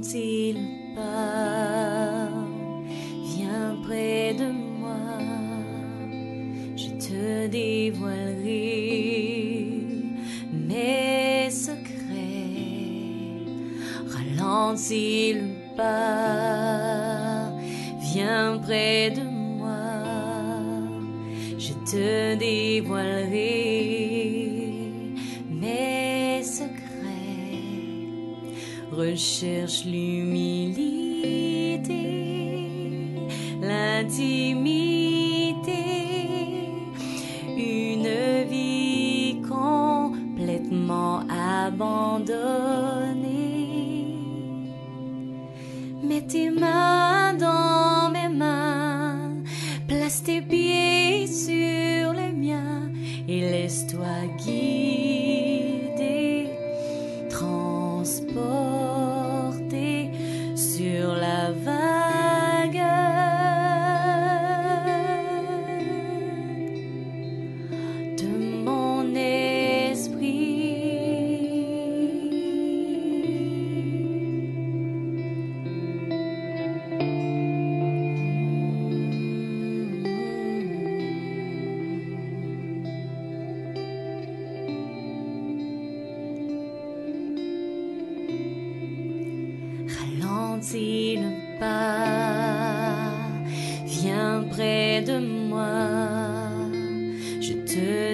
Ralentis le pas, viens près de moi, je te dévoilerai mes secrets. Ralentis le pas, viens près de moi, je te dévoilerai mes secrets. Recherche l'humilité, l'intimité, une vie complètement abandonnée. Mets tes mains dans mes mains, place tes pieds sur les miens et laisse-toi guider, transporter sur la vague de mon esprit. Ralentis le pas, viens près de moi, je te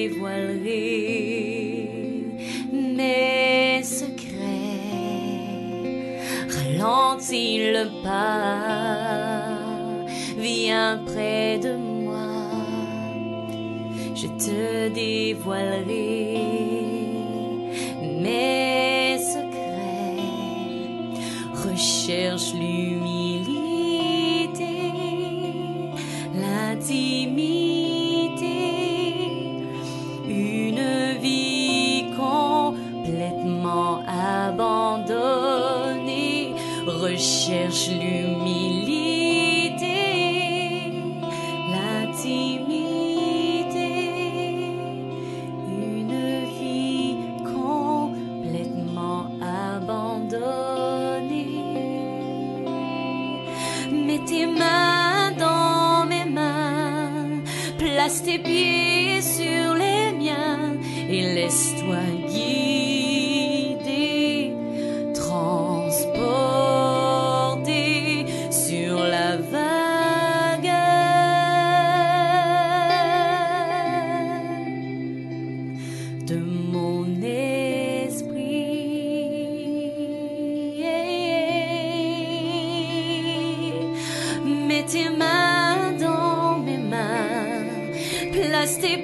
dévoilerai mes secrets. Ralentis le pas, viens près de moi, je te dévoilerai mes secrets. Recherche l'humilité, l'intimité, une vie complètement abandonnée. Recherche l'humilité, l'intimité, une vie complètement abandonnée. Mets tes mains dans mes mains, place tes pieds sur les miens et laisse-toi guider, transporter sur la vague de mon esprit. Mets tes mains dans mes mains, place tes